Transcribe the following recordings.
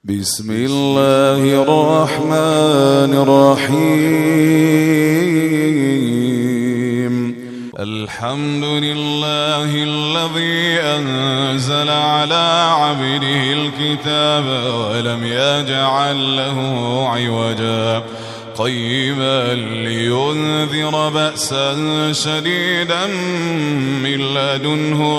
بسم الله الرحمن الرحيم. الحمد لله الذي أنزل على عبده الكتاب ولم يجعل له عوجا قيما لينذر بأسا شديدا من لدنه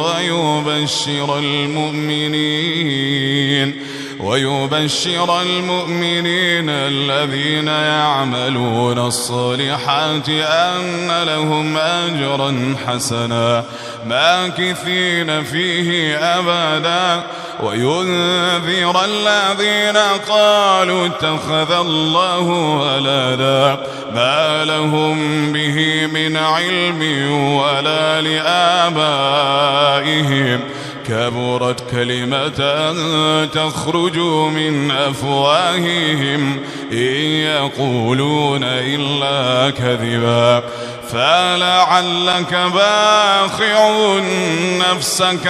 ويبشر المؤمنين الذين يعملون الصالحات أن لهم أجرا حسنا ماكثين فيه أبدا وينذر الذين قالوا اتخذ الله ولدا ما لهم به من علم ولا لآبائهم كبرت كلمة تخرج من أفواههم إن يقولون إلا كذبا فلعلك باخع نفسك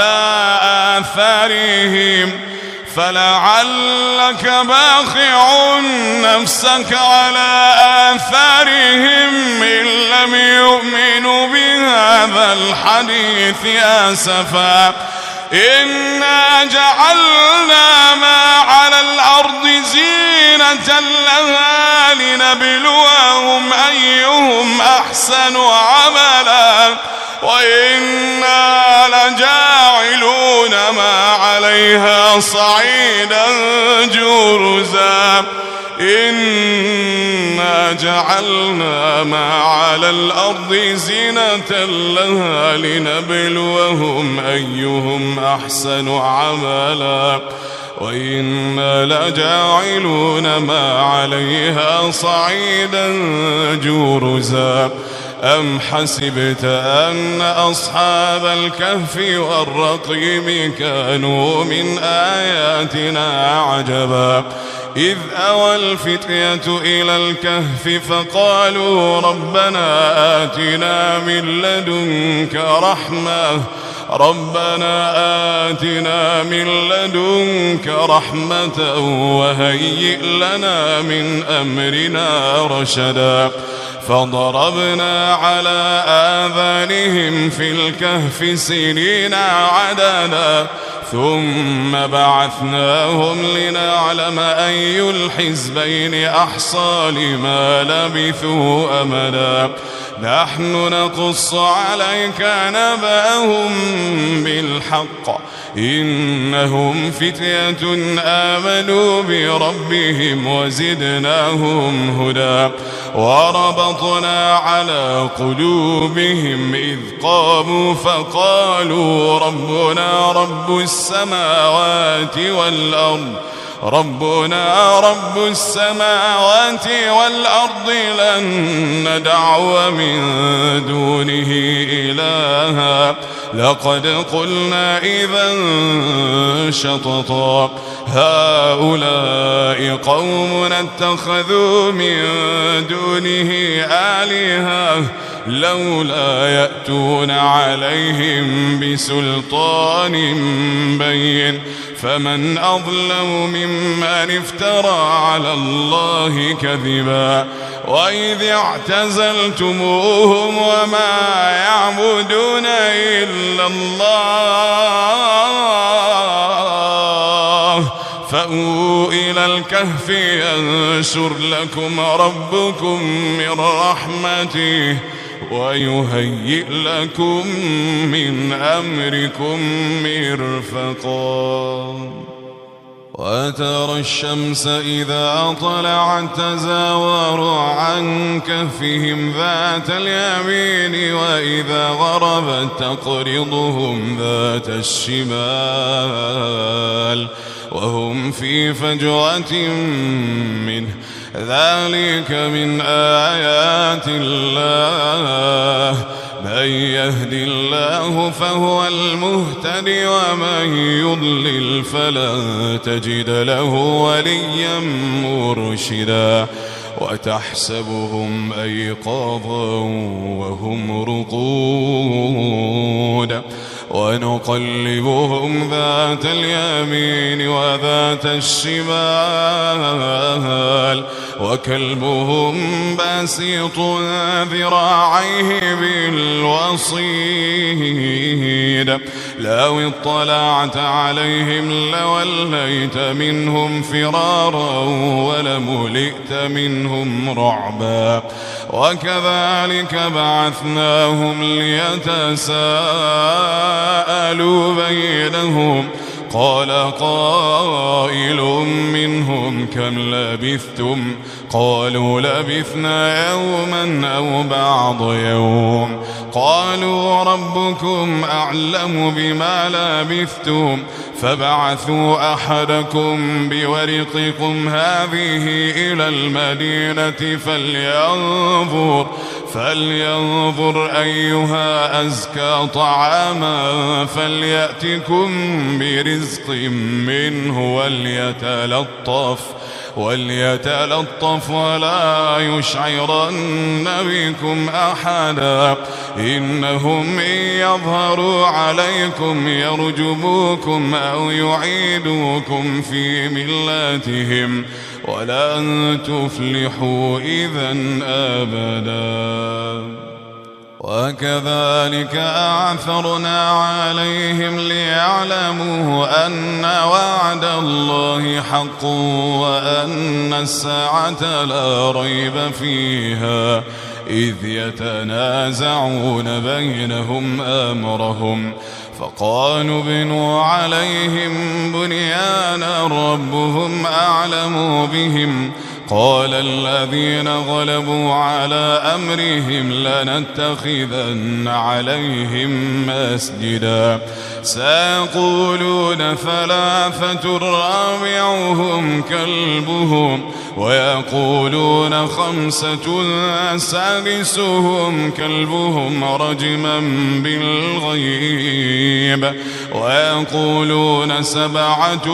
على آثارهم إن لم يؤمنوا بهذا الحديث آسفا إنا جعلنا ما على الأرض زينة لها لنبلوهم أيهم أحسن عملا وإنا لجاعلون ما عليها صعيدا جرزا إنا جعلنا ما على الأرض زينة لها لنبلوهم أيهم أحسن عملا وإنا لجاعلون ما عليها صعيدا جرزا أم حسبت أن أصحاب الكهف والرقيم كانوا من آياتنا عجبا إذ أوى الفتية إلى الكهف فقالوا ربنا آتنا من لدنك رحمة وهيئ لنا من أمرنا رشدا فضربنا على آذانهم في الكهف سنين عددا ثم بعثناهم لنعلم أي الحزبين أحصى لما لبثوا أمدا نحن نقص عليك نبأهم بالحق إنهم فتية آمنوا بربهم وزدناهم هدى وربطنا على قلوبهم إذ قاموا فقالوا ربنا رب السماوات والأرض لن ندعو من دونه إلها لقد قلنا إذا شططا هؤلاء قوم اتخذوا من دونه آلهة لولا يأتون عليهم بسلطان بين فمن أظلم ممن افترى على الله كذبا وإذ اعتزلتموهم وما يعبدون إلا الله فأووا إلى الكهف ينشر لكم ربكم من رحمته ويهيئ لكم من أمركم مرفقا وترى الشمس إذا طلعت تزاور عن كهفهم ذات اليمين وإذا غربت تقرضهم ذات الشمال وهم في فجوة منه ذلك من آيات الله من يهد الله فهو المهتد ومن يضلل فلن تجد له وليا مرشدا وتحسبهم أيقاظا وهم رقود ونقلبهم ذات اليمين وذات الشمال وكلبهم باسط ذراعيه بالوصيد لو اطلعت عليهم لوليت منهم فرارا ولملئت منهم رعبا وكذلك بعثناهم ليتساءلوا بينهم قال قائل منهم كم لبثتم قالوا لبثنا يوما أو بعض يوم قالوا ربكم أعلم بما لبثتم فبعثوا أحدكم بورقكم هذه إلى المدينة فلينظر أيها أزكى طعاما فليأتكم برزق منه وليتلطف ولا يشعرن بكم أحدا إنهم إن يظهروا عليكم يرجموكم أو يعيدوكم في ملتهم ولن تفلحوا إذن أبدا وكذلك أعثرنا عليهم ليعلموا أن وعد الله حق وأن الساعة لا ريب فيها إذ يتنازعون بينهم أمرهم فقالوا ابنوا عليهم بنيانا ربهم أعلم بهم قال الذين غلبوا على أمرهم لنتخذن عليهم مسجدا سيقولون ثلاثة رابعهم كلبهم ويقولون خمسة سادسهم كلبهم رجما بالغيب ويقولون سبعة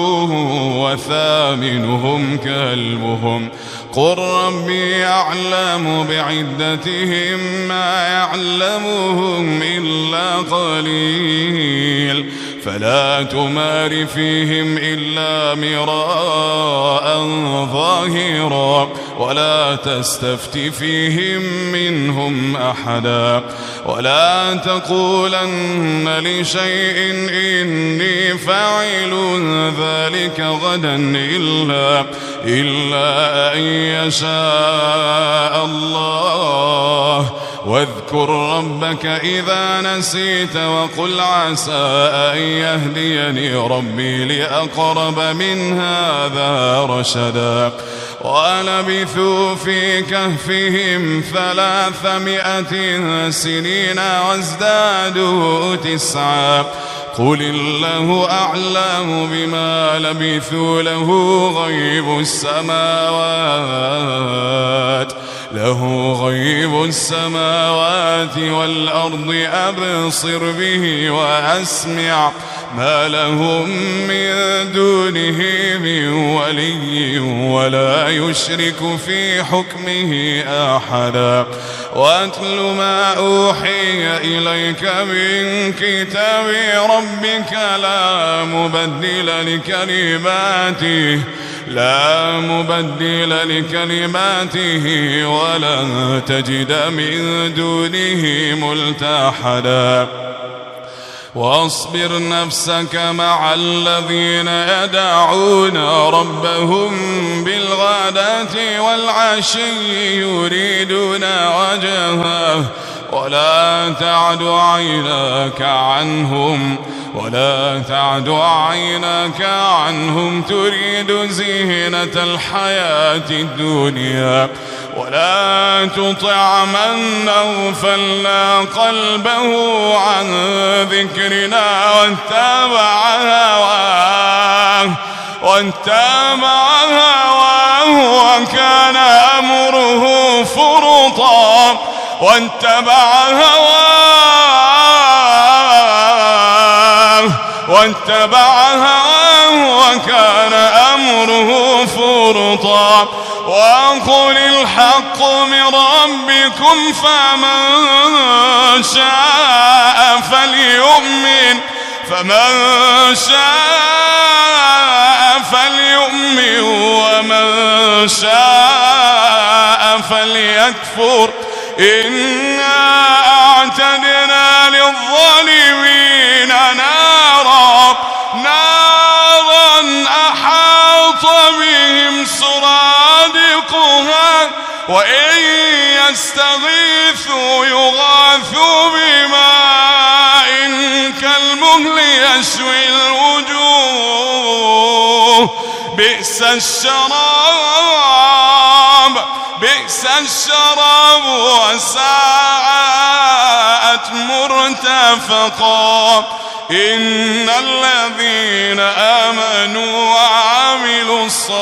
وثامنهم كلبهم قل ربي أعلم بعدتهم ما يعلمهم إلا قليل فلا تمار فيهم إلا مراء ظاهرا ولا تستفت فيهم منهم أحدا ولا تقولن لشيء إني فاعل ذلك غدا إلا أن يشاء الله واذكر ربك إذا نسيت وقل عسى أن يهديني ربي لأقرب من هذا رشدا ولبثوا في كهفهم 300 سنين وازدادوا 9 قل الله أعلم بما لبثوا له غيب السماوات والأرض أبصر به وأسمع ما لهم من دونه من ولي ولا يشرك في حكمه أحدا واتل ما أوحي إليك من كتاب ربك لا مبدل لكلماته ولن تجد من دونه ملتحدا واصبر نفسك مع الذين يدعون ربهم بالغداة والعشي يريدون وجهه ولا تعد عيناك عنهم تريد زينة الحياة الدنيا ولا تطع من أغفلنا قلبه عن ذكرنا واتبع هواه وكان أمره فرطا واتبع هواه وكان أمره فرطا وقل الحق من ربكم فمن شاء فليؤمن ومن شاء فليكفر إنا أعتدنا للظالمين نارا أحاط بهم سرادقها وإن يستغيثوا يغاثوا بماء كالمهل يشوي الوجوه بئس الشراب وساءت مرتفقا إن الذين آمنوا وعملوا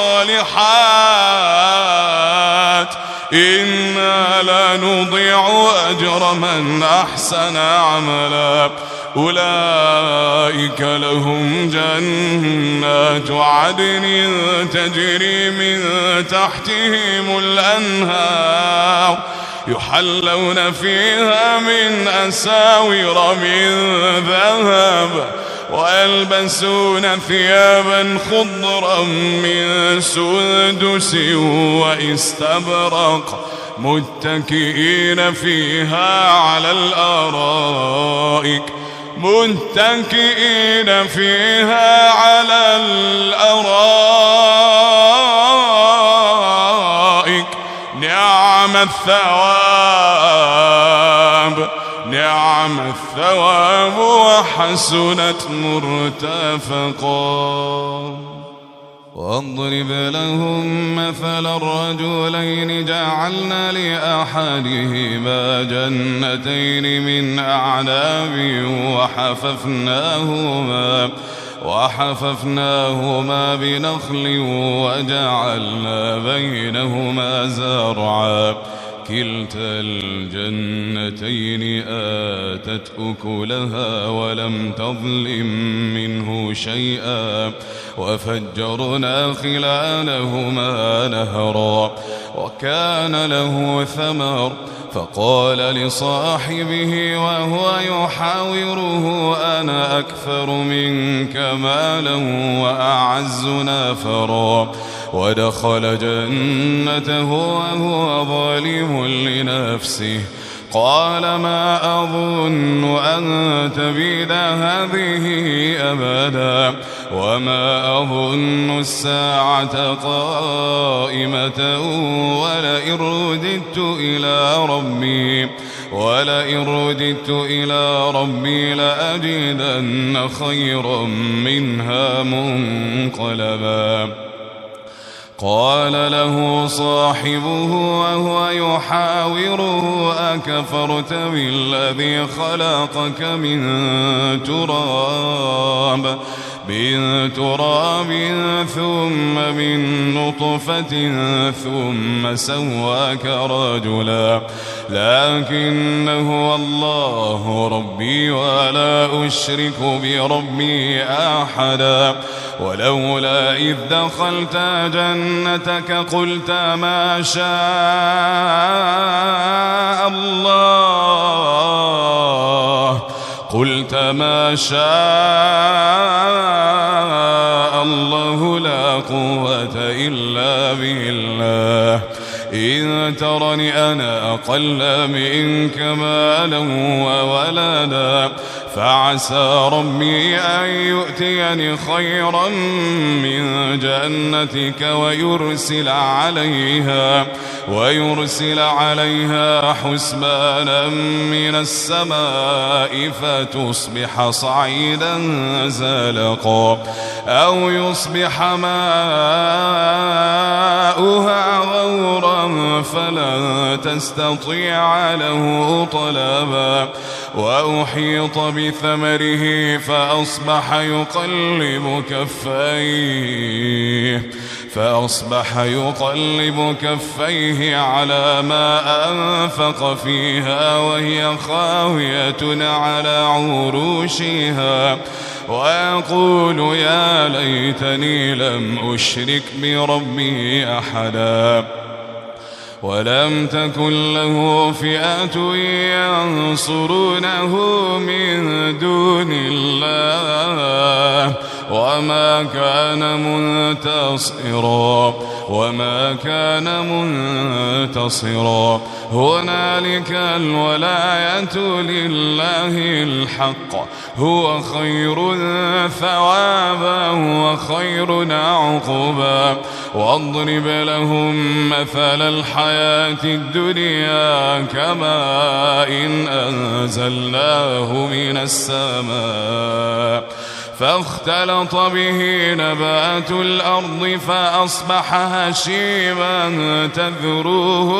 الصالحات إنا لا نضيع أجر من أحسن عملا أولئك لهم جنات عدن تجري من تحتهم الأنهار يحلون فيها من أساور من ذهب ويلبسون ثيابا خضرا من سندس واستبرق متكئين فيها على الأرائك نعم الثواب وحسنت مرتفقا واضرب لهم مثل الرجلين جعلنا لأحدهما جنتين من أعناب وحففناهما بنخل وجعلنا بينهما زرعا كلتا الجنتين آتت أكلها ولم تظلم منه شيئا وفجرنا خلالهما نهرا وكان له ثمر فقال لصاحبه وهو يحاوره أنا أكثر منك مالا وأعز نفرا ودخل جنته وهو ظالم لنفسه قال ما أظن أن تبيد هذه أبدا وما أظن الساعة قائمة ولئن رددت إلى ربي لأجدن خيرا منها منقلبا قال له صاحبه وهو يحاوره أكفرت بالذي خلقك من تراب ثم من نطفة ثم سواك رجلا لكن هو الله ربي ولا أشرك بربي أحدا ولولا إذ دخلت جنتك قلت ما شاء الله لا قوة إلا بالله إن ترني أنا أقل منك مالا وولدا فعسى ربي أن يؤتيني خيرا من جنتك ويرسل عليها حسبانا من السماء فتصبح صعيدا زلقا أو يصبح ماؤها غورا فلن تستطيع له طلبا وأحيط بثمره فأصبح يقلب كفيه على ما أنفق فيها وهي خاوية على عروشها ويقول يا ليتني لم أشرك بربي أحدا ولم تكن له فئة ينصرونه من دون الله وما كان منتصرا هنالك الولاية لله الحق هو خير ثوابا وخير عقبا واضرب لهم مثل الحياة الدنيا كماء أنزلناه من السماء فاختلط به نبات الأرض فأصبح هشيما تذروه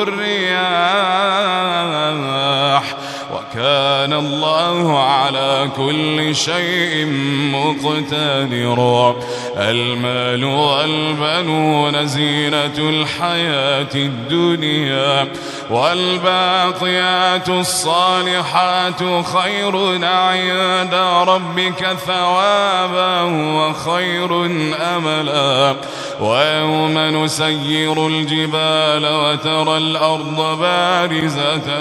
الرياح وكان الله على كل شيء مقتدرا المال والبنون زينة الحياة الدنيا والباقيات الصالحات خير عند ربك ثوابا وخير أملا ويوم نسير الجبال وترى الأرض بارزة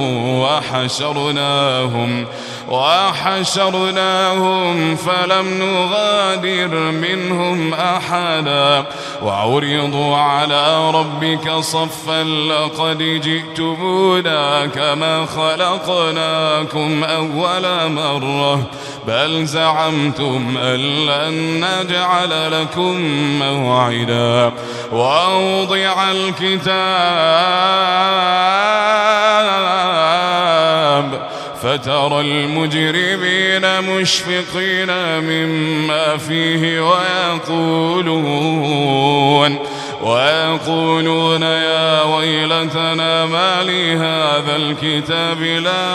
وحشرناهم فلم نغادر منهم أحدا وعرضوا على ربك صفا لقد جئتمونا كما خلقناكم أول مرة بل زعمتم أن لن نجعل لكم موعدا ووضع الكتاب فترى المجرمين مشفقين مما فيه ويقولون يا ويلتنا ما لهذا الكتاب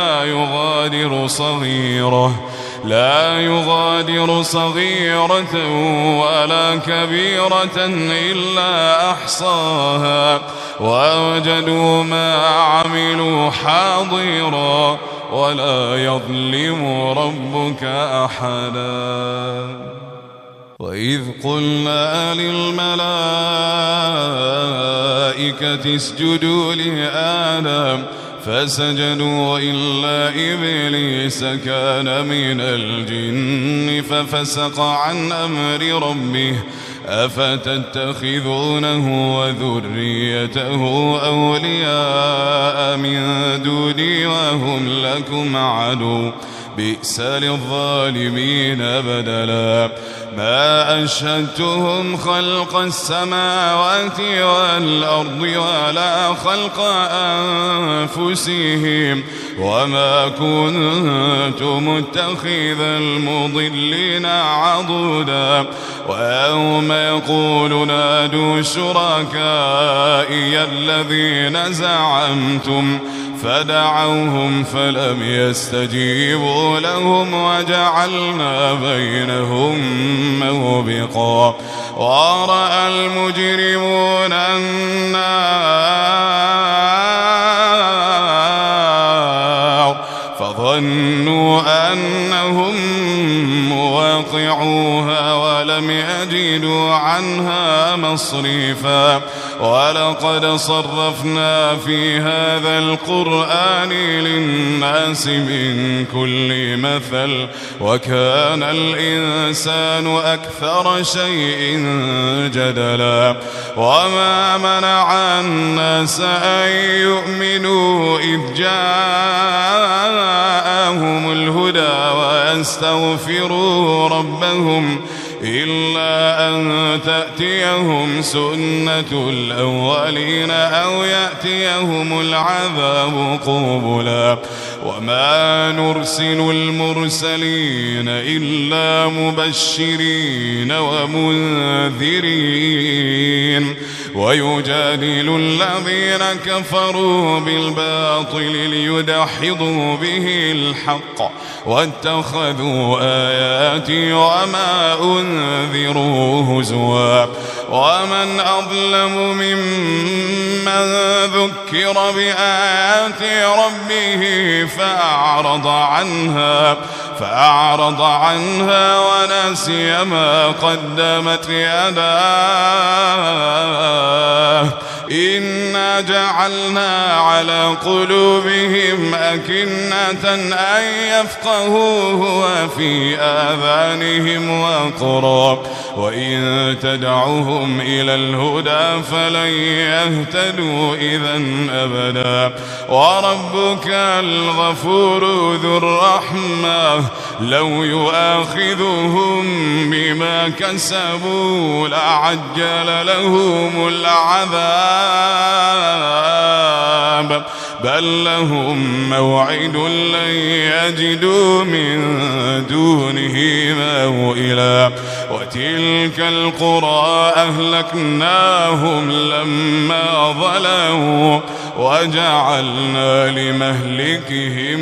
لا يغادر صغيرة ولا كبيرة إلا أحصاها ووجدوا ما عملوا حاضرا ولا يظلم ربك أحدا وإذ قلنا للملائكة اسجدوا لآدم فسجدوا إلا إبليس كان من الجن ففسق عن أمر ربه أفتتخذونه وذريته أولياء من دوني وهم لكم عدو بئس للظالمين بدلا ما أشهدتهم خلق السماوات والأرض ولا خلق أنفسهم وما كنت متخذ المضلين عضدا ويوم يقول نادوا شركائي الذين زعمتم فدعوهم فلم يستجيبوا لهم وجعلنا بينهم موبقا ورأى المجرمون النار فظنوا أنهم مواقعوها ولم يجدوا عنها مصرفا ولقد صرفنا في هذا القرآن للناس من كل مثل وكان الإنسان أكثر شيء جدلا وما منع الناس أن يؤمنوا إذ جاءهم الهدى ويستغفروا ربهم إلا أن تأتيهم سنة الأولين أو يأتيهم العذاب قبلا وما نرسل المرسلين إلا مبشرين ومنذرين ويجادل الذين كفروا بالباطل ليدحضوا به الحق واتخذوا آياتي وما أنذروا هزوا ومن أظلم ممن ذكر بآيات ربه فأعرض عنها ونسي ما قدمت يداه إنا إنا جعلنا على قلوبهم أكنة أن يفقهوه وفي آذانهم وقرا وإن تدعوهم إلى الهدى فلن يهتدوا إذن أبدا وربك الغفور ذو الرحمة لو يؤاخذهم بما كسبوا لعجل لهم العذاب بل لهم موعد لن يجدوا من دونه موئلا وتلك القرى أهلكناهم لما ظلموا وجعلنا لمهلكهم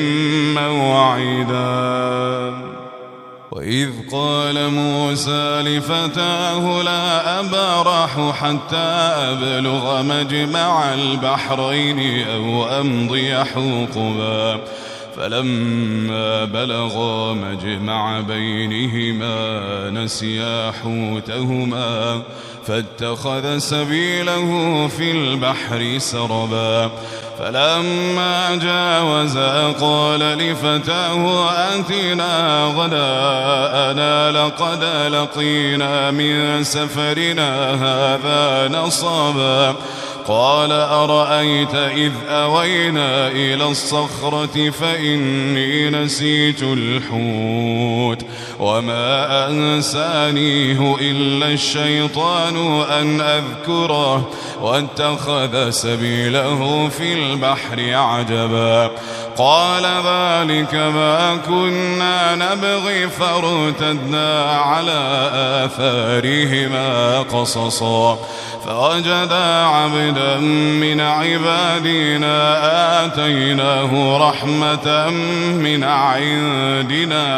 موعدا وإذ قال موسى لفتاه لا أبرح حتى أبلغ مجمع البحرين أو أمضي حقبا فلما بلغا مجمع بينهما نسيا حوتهما فاتخذ سبيله في البحر سربا فلما جاوزا قال لفتاه آتنا غداءنا لقد لقينا من سفرنا هذا نصبا قال أرأيت إذ أوينا إلى الصخرة فإني نسيت الحوت وما أنسانيه إلا الشيطان أن أذكره واتخذ سبيله في البحر عجبا قال ذلك ما كنا نبغي فارتدنا على آثارهما قصصا فوجدا عبدا من عبادنا آتيناه رحمة من عندنا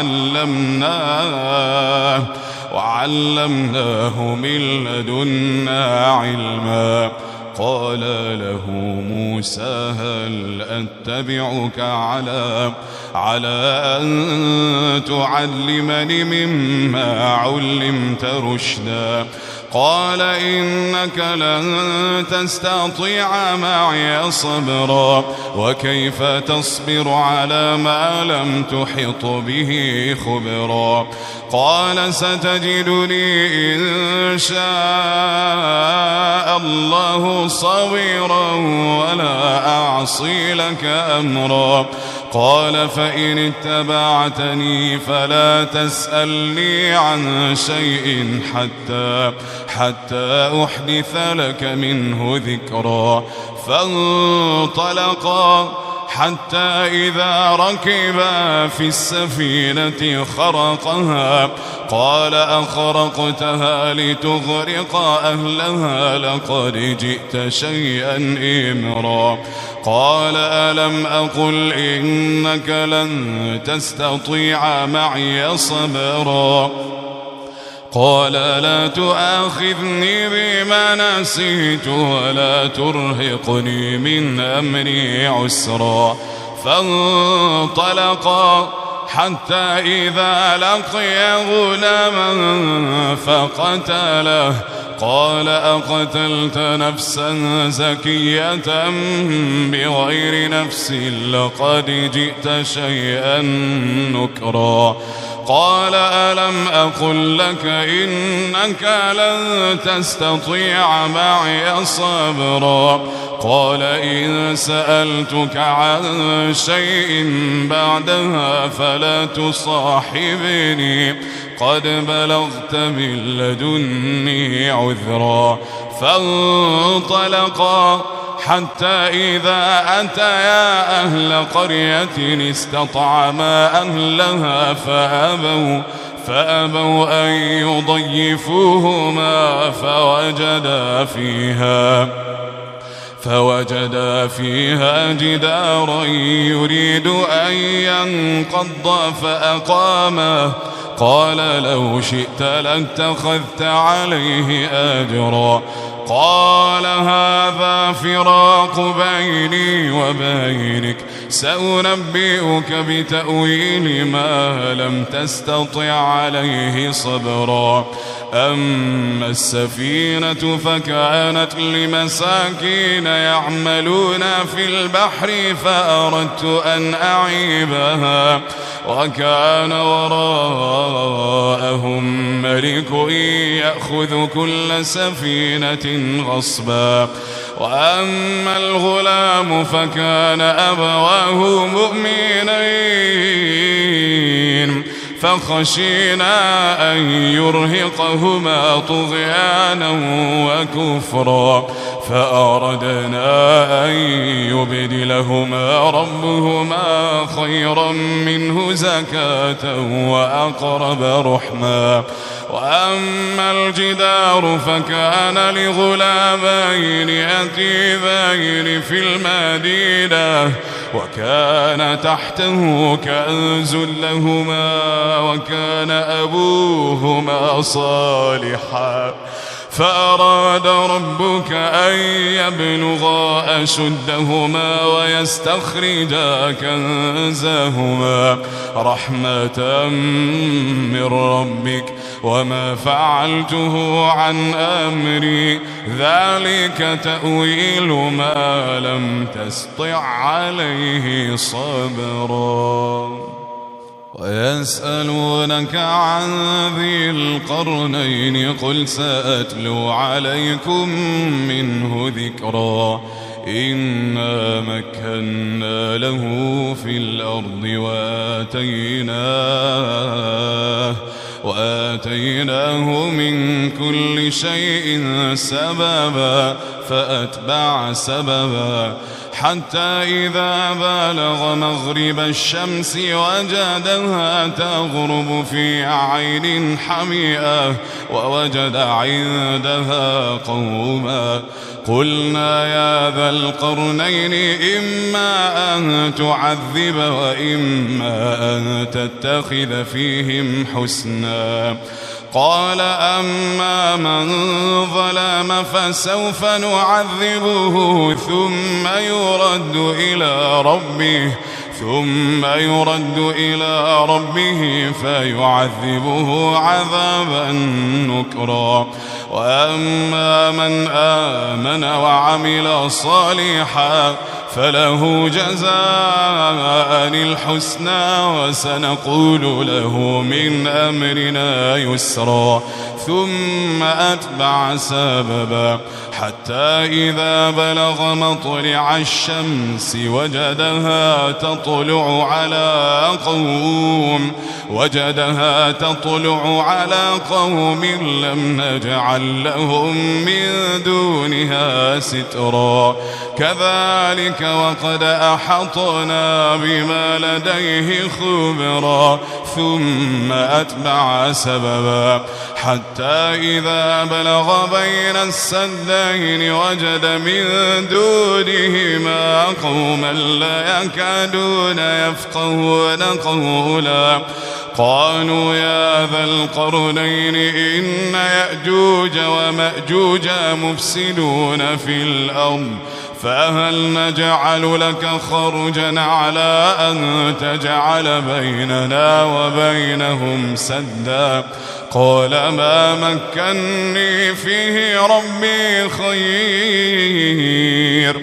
وعلمناه من لدنا علما قال له موسى هل أتبعك على أن تعلمني مما علمت رشدا قال إنك لن تستطيع معي صبرا وكيف تصبر على ما لم تحط به خبرا قال ستجدني إن شاء الله صبرا ولا أعصي لك أمرا قال فإن اتبعتني فلا تسألني عن شيء حتى أحدث لك منه ذكرا فانطلقا حتى إذا ركبا في السفينة خرقها قال أخرقتها لتغرق أهلها لقد جئت شيئا إمرا قال ألم أقل إنك لن تستطيع معي صبرا قال لا تؤاخذني بما نسيت ولا ترهقني من أمري عسرا فانطلقا حتى إذا لقيا غلاما فقتله قال أقتلت نفسا زكية بغير نفس لقد جئت شيئا نكرا قال ألم أقل لك إنك لن تستطيع معي صبرا قال إن سألتك عن شيء بعدها فلا تصاحبني قد بلغت من لدني عذرا فانطلقا حتى إذا أتيا أهل قرية استطعما أهلها فأبوا أن يضيفوهما فوجدا فيها جدارا يريد أن ينقض فأقامه قال لو شئت لاتخذت عليه أجرا قال هذا فراق بيني وبينك سأنبئك بتأويل ما لم تستطع عليه صبرا أما السفينة فكانت لمساكين يعملون في البحر فأردت أن أعيبها وكان وراءهم ملك يأخذ كل سفينة غصبا وأما الغلام فكان أبواه مؤمنين فخشينا أن يرهقهما طغيانا وكفرا فأردنا أن يبدلهما ربهما خيرا منه زكاة وأقرب رحما وأما الجدار فكان لغلامين يتيمين في المدينة وكان تحته كنز لهما وكان أبوهما صالحا فأراد ربك أن يبلغا أشدهما ويستخرجا كنزهما رحمة من ربك وما فعلته عن أمري ذلك تأويل ما لم تسطع عليه صبرا ويسألونك عن ذي القرنين قل سأتلو عليكم منه ذكرا إنا مكنا له في الأرض وآتيناه من كل شيء سببا فأتبع سببا حتى إذا بلغ مغرب الشمس وجدها تغرب في عين حمئة ووجد عندها قوما قلنا يا ذا القرنين إما أن تعذب وإما أن تتخذ فيهم حسنا قال أما من ظلم فسوف نعذبه ثم يرد إلى ربه فيعذبه عذابا نكرا وأما من آمن وعمل صالحا فله جزاء الحسنى وسنقول له من أمرنا يسرا ثم أتبع سببا حتى إذا بلغ مطلع الشمس وجدها تطلع على قوم لم نجعل لهم من دونها سترا كذلك وقد أحطنا بما لديه خبرا ثم أتبع سببا حتى إذا بلغ بين السدين وجد من دونهما قوما لا يكادون يفقهون قولا قالوا يا ذا القرنين إن يأجوج ومأجوج مفسدون في الأرض فهل نجعل لك خرجا على أن تجعل بيننا وبينهم سدا قال ما مكني فيه ربي خير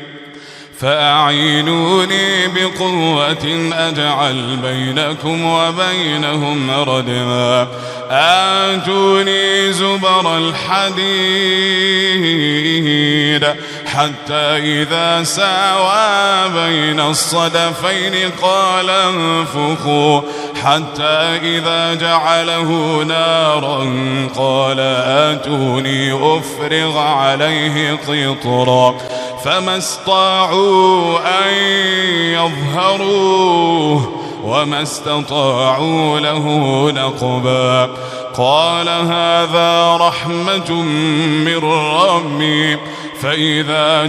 فأعينوني بقوة أجعل بينكم وبينهم ردما آتوني زبر الحديد حتى إذا ساوى بين الصدفين قال انفخوا حتى إذا جعله نارا قال آتوني أفرغ عليه قطرا فما استطاعوا أن يظهروه وما استطاعوا له نقبا قال هذا رحمة من ربي فإذا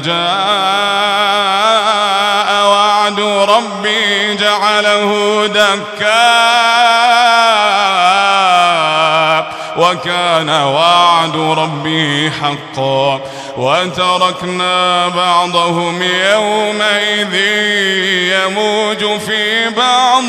جاء وعد ربي جعله دكا وكان وعد ربي حقا وتركنا بعضهم يومئذ يموج في بعض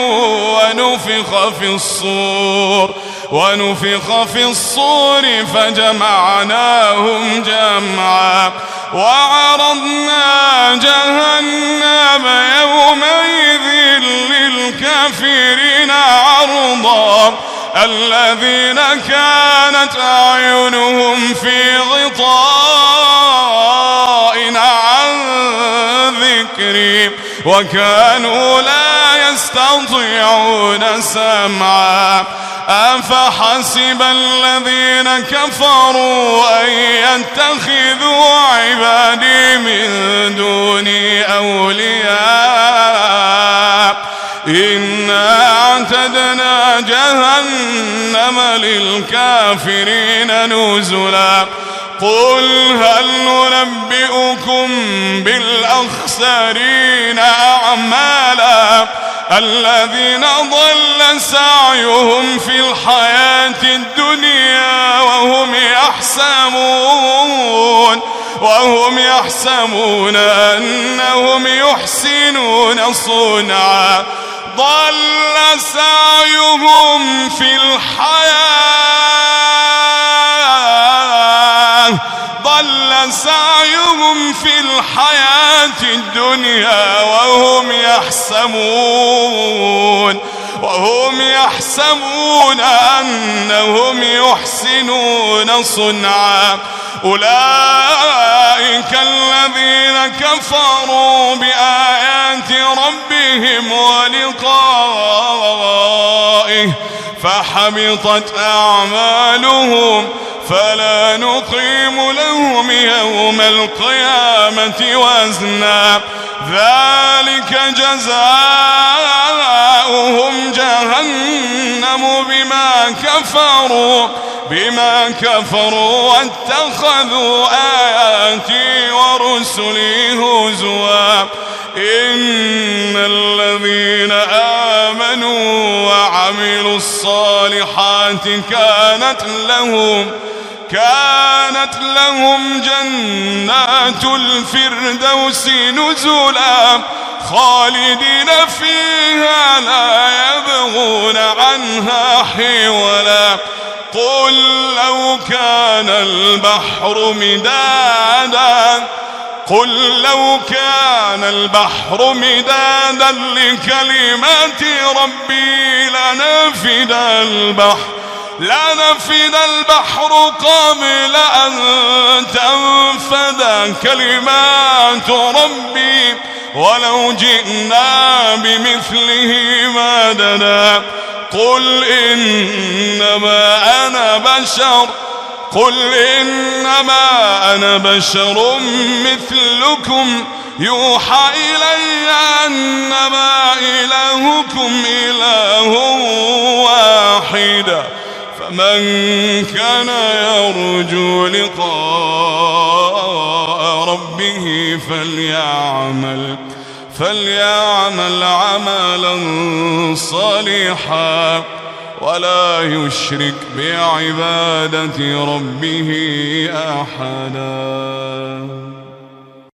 ونفخ في الصور فجمعناهم جمعا وعرضنا جهنم يومئذ للكافرين عرضا الذين كانت أعينهم في غطاء عن ذكري وكانوا لا يستطيعون سمعا أفحسب الذين كفروا أن يتخذوا عبادي من دوني أولياء إنا أعتدنا جهنم للكافرين نزلا قل هل ننبئكم بالأخسرين أعمالا الذين ضل سعيهم في الحياة الدنيا وهم يحسبون أنهم يحسنون صنعا ضل سعيهم في الحياة الدنيا وهم يحسبون أنهم يحسنون صنعا أولئك الذين كفروا بآيات ربهم ولقائه فحبطت أعمالهم فلا نقيم لهم يوم القيامة وزنا ذلك جزاؤهم جهنم بما كفروا واتخذوا آياتي ورسلي هزوا إن الذين آمنوا وعملوا الصالحات كانت لهم جنات الفردوس نزلا خالدين فيها لا يبغون عنها حولا قل لو كان البحر مدادا لكلمات ربي لنفد البحر قبل أن تنفد كلمات ربي ولو جئنا بمثله مددا قل إنما أنا بشر مثلكم يوحى إلي أنما إلهكم إله واحد فمن كان يرجو لقاء ربه فليعمل عملا صالحا ولا يشرك بعبادة ربه أحدا.